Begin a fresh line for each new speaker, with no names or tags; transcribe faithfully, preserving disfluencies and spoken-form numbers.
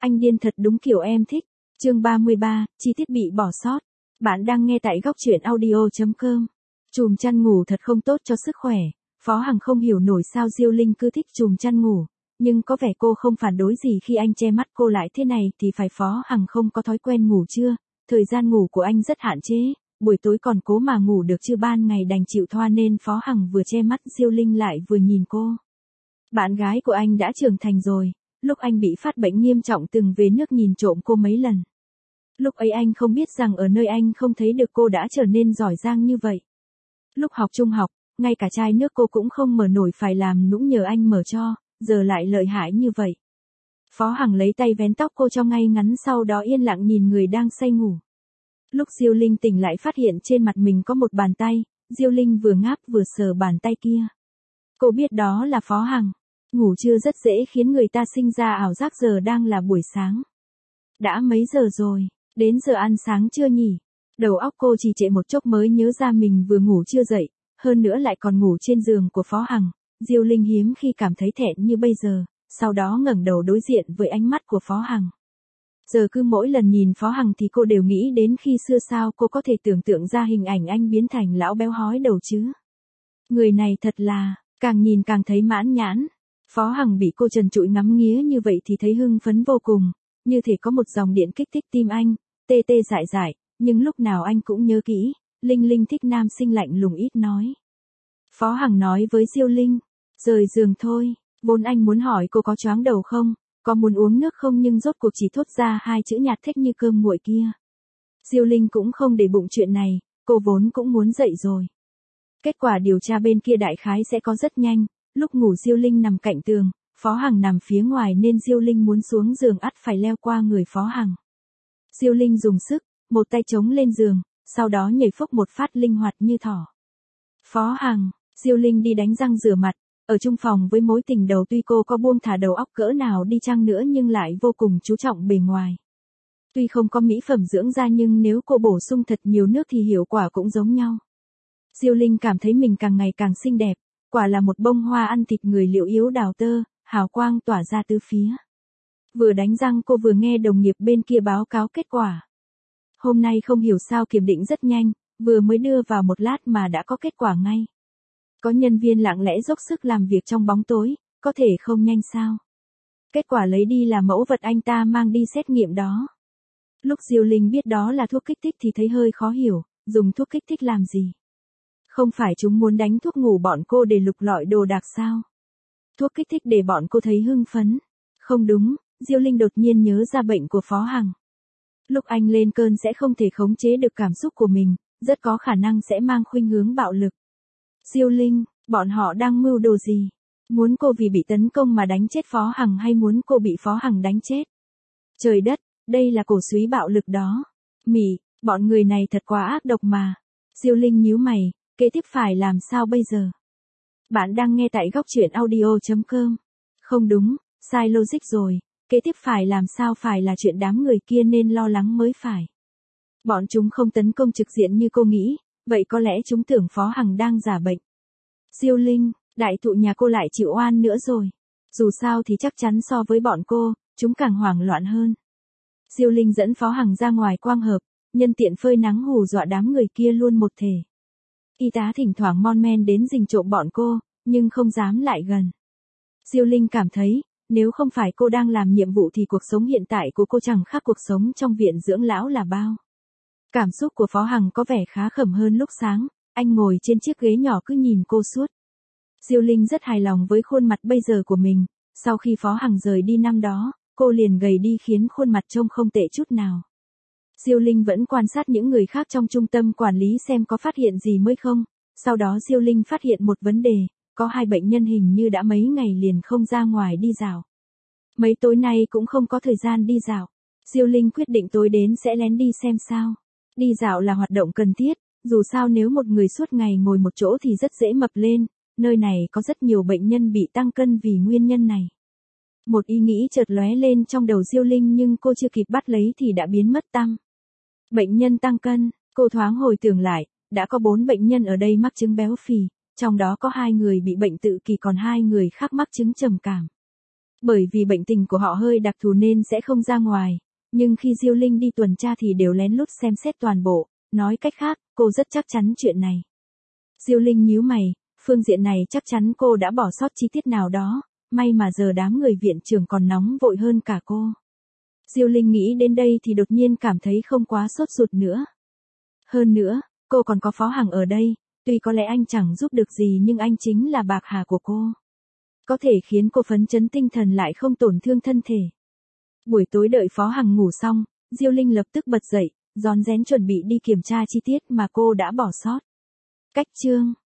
Anh điên thật đúng kiểu em thích. Chương ba mươi ba, chi tiết bị bỏ sót. Bạn đang nghe tại góc truyện audio chấm com. Chùm chăn ngủ thật không tốt cho sức khỏe. Phó Hằng không hiểu nổi sao Diêu Linh cứ thích chùm chăn ngủ, nhưng có vẻ cô không phản đối gì khi anh che mắt cô lại thế này thì phải Phó Hằng không có thói quen ngủ chưa? Thời gian ngủ của anh rất hạn chế, buổi tối còn cố mà ngủ được chứ ban ngày đành chịu thoa nên Phó Hằng vừa che mắt Diêu Linh lại vừa nhìn cô. Bạn gái của anh đã trưởng thành rồi, lúc anh bị phát bệnh nghiêm trọng từng về nước nhìn trộm cô mấy lần. Lúc ấy anh không biết rằng ở nơi anh không thấy được cô đã trở nên giỏi giang như vậy. Lúc học trung học, ngay cả chai nước cô cũng không mở nổi phải làm nũng nhờ anh mở cho, giờ lại lợi hại như vậy. Phó Hằng lấy tay vén tóc cô cho ngay ngắn sau đó yên lặng nhìn người đang say ngủ. Lúc Diêu Linh tỉnh lại phát hiện trên mặt mình có một bàn tay, Diêu Linh vừa ngáp vừa sờ bàn tay kia. Cô biết đó là Phó Hằng. Ngủ trưa rất dễ khiến người ta sinh ra ảo giác giờ đang là buổi sáng. Đã mấy giờ rồi, đến giờ ăn sáng chưa nhỉ? Đầu óc cô trì trệ một chốc mới nhớ ra mình vừa ngủ chưa dậy, hơn nữa lại còn ngủ trên giường của Phó Hằng. Diêu Linh hiếm khi cảm thấy thẹn như bây giờ, sau đó ngẩng đầu đối diện với ánh mắt của Phó Hằng. Giờ cứ mỗi lần nhìn Phó Hằng thì cô đều nghĩ đến khi xưa sao cô có thể tưởng tượng ra hình ảnh anh biến thành lão béo hói đầu chứ. Người này thật là, càng nhìn càng thấy mãn nhãn. Phó Hằng bị cô trần trụi ngắm nghía như vậy thì thấy hưng phấn vô cùng, như thể có một dòng điện kích thích tim anh, tê tê dại dại, nhưng lúc nào anh cũng nhớ kỹ, Linh Linh thích nam sinh lạnh lùng ít nói. Phó Hằng nói với Diêu Linh, rời giường thôi, vốn anh muốn hỏi cô có choáng đầu không, có muốn uống nước không nhưng rốt cuộc chỉ thốt ra hai chữ nhạt thích như cơm nguội kia. Diêu Linh cũng không để bụng chuyện này, cô vốn cũng muốn dậy rồi. Kết quả điều tra bên kia đại khái sẽ có rất nhanh. Lúc ngủ Diêu Linh nằm cạnh tường, Phó Hằng nằm phía ngoài nên Diêu Linh muốn xuống giường ắt phải leo qua người Phó Hằng. Diêu Linh dùng sức, một tay chống lên giường, sau đó nhảy phốc một phát linh hoạt như thỏ. Phó Hằng, Diêu Linh đi đánh răng rửa mặt, ở chung phòng với mối tình đầu tuy cô có buông thả đầu óc cỡ nào đi chăng nữa nhưng lại vô cùng chú trọng bề ngoài. Tuy không có mỹ phẩm dưỡng da nhưng nếu cô bổ sung thật nhiều nước thì hiệu quả cũng giống nhau. Diêu Linh cảm thấy mình càng ngày càng xinh đẹp. Quả là một bông hoa ăn thịt người liệu yếu đào tơ, hào quang tỏa ra tứ phía. Vừa đánh răng cô vừa nghe đồng nghiệp bên kia báo cáo kết quả. Hôm nay không hiểu sao kiểm định rất nhanh, vừa mới đưa vào một lát mà đã có kết quả ngay. Có nhân viên lặng lẽ dốc sức làm việc trong bóng tối, có thể không nhanh sao? Kết quả lấy đi là mẫu vật anh ta mang đi xét nghiệm đó. Lúc Diêu Linh biết đó là thuốc kích thích thì thấy hơi khó hiểu, dùng thuốc kích thích làm gì? Không phải chúng muốn đánh thuốc ngủ bọn cô để lục lọi đồ đạc sao? Thuốc kích thích để bọn cô thấy hưng phấn. Không đúng, Diêu Linh đột nhiên nhớ ra bệnh của Phó Hằng. Lúc anh lên cơn sẽ không thể khống chế được cảm xúc của mình, rất có khả năng sẽ mang khuynh hướng bạo lực. Diêu Linh, bọn họ đang mưu đồ gì? Muốn cô vì bị tấn công mà đánh chết Phó Hằng hay muốn cô bị Phó Hằng đánh chết? Trời đất, đây là cổ súy bạo lực đó. Mỉ, bọn người này thật quá ác độc mà. Diêu Linh nhíu mày. Kế tiếp phải làm sao bây giờ? Bạn đang nghe tại góc truyện audio chấm com. Không đúng, sai logic rồi, kế tiếp phải làm sao phải là chuyện đám người kia nên lo lắng mới phải. Bọn chúng không tấn công trực diện như cô nghĩ, vậy có lẽ chúng tưởng Phó Hằng đang giả bệnh. Diêu Linh, đại thụ nhà cô lại chịu oan nữa rồi. Dù sao thì chắc chắn so với bọn cô, chúng càng hoảng loạn hơn. Diêu Linh dẫn Phó Hằng ra ngoài quang hợp, nhân tiện phơi nắng hù dọa đám người kia luôn một thể. Y tá thỉnh thoảng mon men đến rình trộm bọn cô, nhưng không dám lại gần. Diêu Linh cảm thấy, nếu không phải cô đang làm nhiệm vụ thì cuộc sống hiện tại của cô chẳng khác cuộc sống trong viện dưỡng lão là bao. Cảm xúc của Phó Hằng có vẻ khá khẩm hơn lúc sáng, anh ngồi trên chiếc ghế nhỏ cứ nhìn cô suốt. Diêu Linh rất hài lòng với khuôn mặt bây giờ của mình, sau khi Phó Hằng rời đi năm đó, cô liền gầy đi khiến khuôn mặt trông không tệ chút nào. Diêu Linh vẫn quan sát những người khác trong trung tâm quản lý xem có phát hiện gì mới không, sau đó Diêu Linh phát hiện một vấn đề, có hai bệnh nhân hình như đã mấy ngày liền không ra ngoài đi dạo. Mấy tối nay cũng không có thời gian đi dạo. Diêu Linh quyết định tối đến sẽ lén đi xem sao. Đi dạo là hoạt động cần thiết, dù sao nếu một người suốt ngày ngồi một chỗ thì rất dễ mập lên, nơi này có rất nhiều bệnh nhân bị tăng cân vì nguyên nhân này. Một ý nghĩ chợt lóe lên trong đầu Diêu Linh nhưng cô chưa kịp bắt lấy thì đã biến mất tăm. Bệnh nhân tăng cân, cô thoáng hồi tưởng lại, đã có bốn bệnh nhân ở đây mắc chứng béo phì, trong đó có hai người bị bệnh tự kỷ còn hai người khác mắc chứng trầm cảm. Bởi vì bệnh tình của họ hơi đặc thù nên sẽ không ra ngoài, nhưng khi Diêu Linh đi tuần tra thì đều lén lút xem xét toàn bộ, nói cách khác, cô rất chắc chắn chuyện này. Diêu Linh nhíu mày, phương diện này chắc chắn cô đã bỏ sót chi tiết nào đó, may mà giờ đám người viện trưởng còn nóng vội hơn cả cô. Diêu Linh nghĩ đến đây thì đột nhiên cảm thấy không quá sốt ruột nữa. Hơn nữa, cô còn có Phó Hằng ở đây, tuy có lẽ anh chẳng giúp được gì nhưng anh chính là bạc hà của cô. Có thể khiến cô phấn chấn tinh thần lại không tổn thương thân thể. Buổi tối đợi Phó Hằng ngủ xong, Diêu Linh lập tức bật dậy, rón rén chuẩn bị đi kiểm tra chi tiết mà cô đã bỏ sót. Cách chương